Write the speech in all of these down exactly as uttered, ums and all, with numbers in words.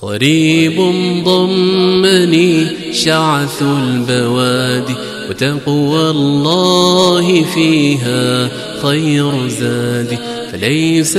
غريب ضمني شعث البوادي، وتقوى الله فيها خير زادي، فليس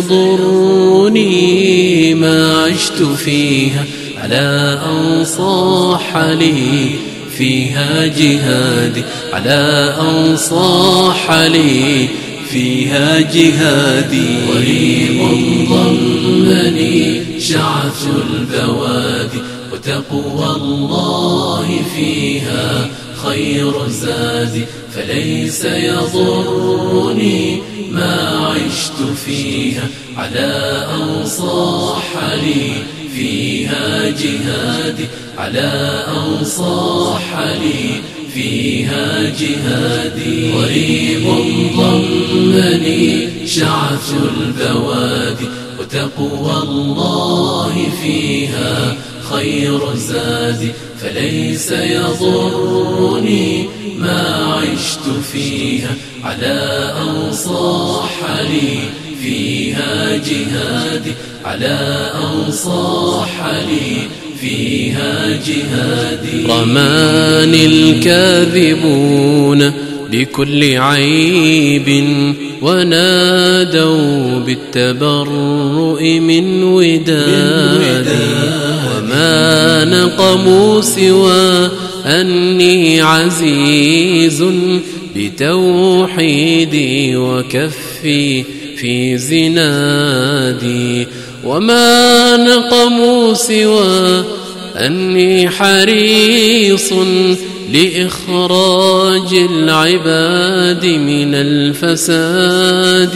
يضرني ما عشت فيها، على أن صاح لي فيها جهادي، على أن صاح لي فيها جهادي. غريب ضمني شعث البوادي، وتقوى الله فيها خير زادي، فليس يضرني ما عشت فيها، على أن صاح لي فيها جهادي، على أن صاح لي فيها جهادي. غريب ضمني شعث البوادي، وتقوى الله فيها خير زادي، فليس يضرني ما عشت فيها، على أن صاح لي فيها جهادي، على أن صاح لي فيها جهادي. رماني الكاذبون بكل عيب، ونادوا بالتبرؤ من ودادي، وما نقموا سوى أني عزيز بتوحيدي وكفي في زنادي، وما نقموا سوى أني حريص لإخراج العباد من الفساد،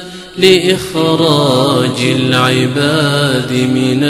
لإخراج العباد من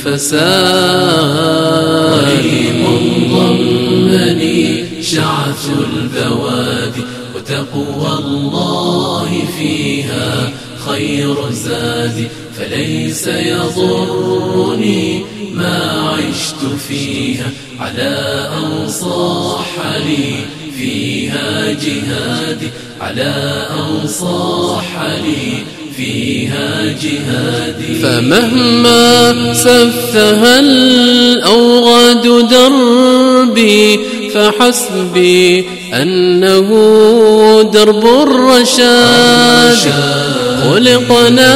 الفساد. غريب ضمني شعث البوادي، وتقوى الله فيها خير زادي، فليس يضرني ما عشت فيها، على أن صاح لي فيها جهادي، على أن صاح لي فيها جهادي. فمهما سفها الأوغاد دربي، فحسبي أنه درب الرشاد. خلقنا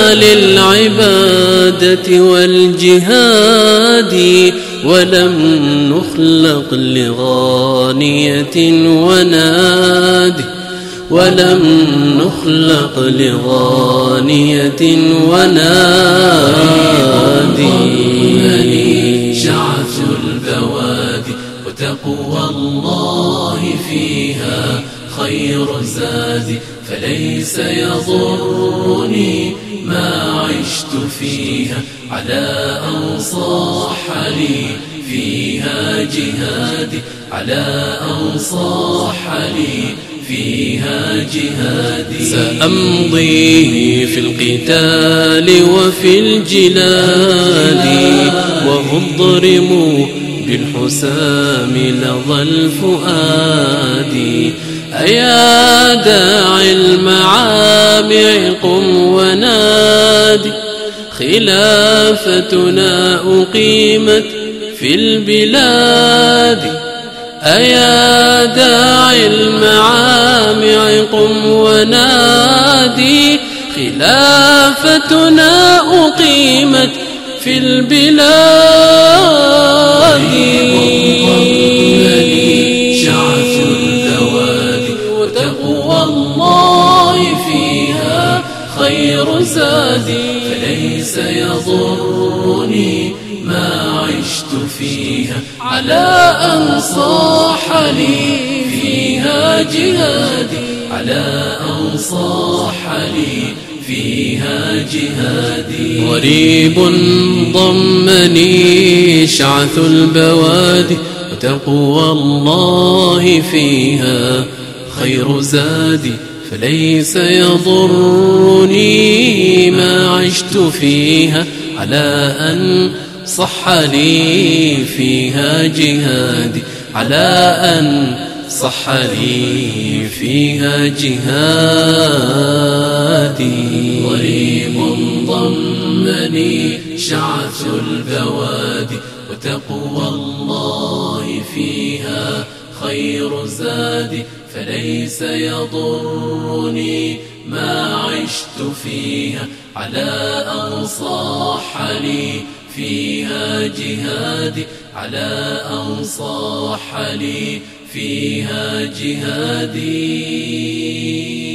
للعبادة والجهاد، ولم نخلق لغانية وناد، ولم نخلق لغانية وناد. شعث البوادي، وتقوى الله فيها خير زادي، فليس يضرني ما عشت فيها، على أن صاح لي فيها جهادي، على أن صاح لي فيها جهادي. سأمضي في القتال وفي الجلاد، وأضرم بالحسام لظى الفؤاد. أيا داعي المعامع قم ونادي، خلافتنا أقيمت في البلاد. أيا داعي المعامع قم ونادي، خلافتنا أقيمت في البلاد. شعث البوادي، وتقوى الله فيها خير زادي، فليس يضرني ما عشت فيها، على أن صاح لي فيها جهادي، على أن صاح لي فيها جهادي. غريب ضمني شعث البوادي، وتقوى الله فيها خير زادي، فليس يضرني ما عشت فيها، على أن صح لي فيها جهادي، على أن صح لي فيها جهادي. غريب ضمني شعث البوادي وتقوى الله فيها خير زادي فليس يضرني ما عشت فيها على أن صاح لي فيها جهادي على أن صاح لي فيها جهادي.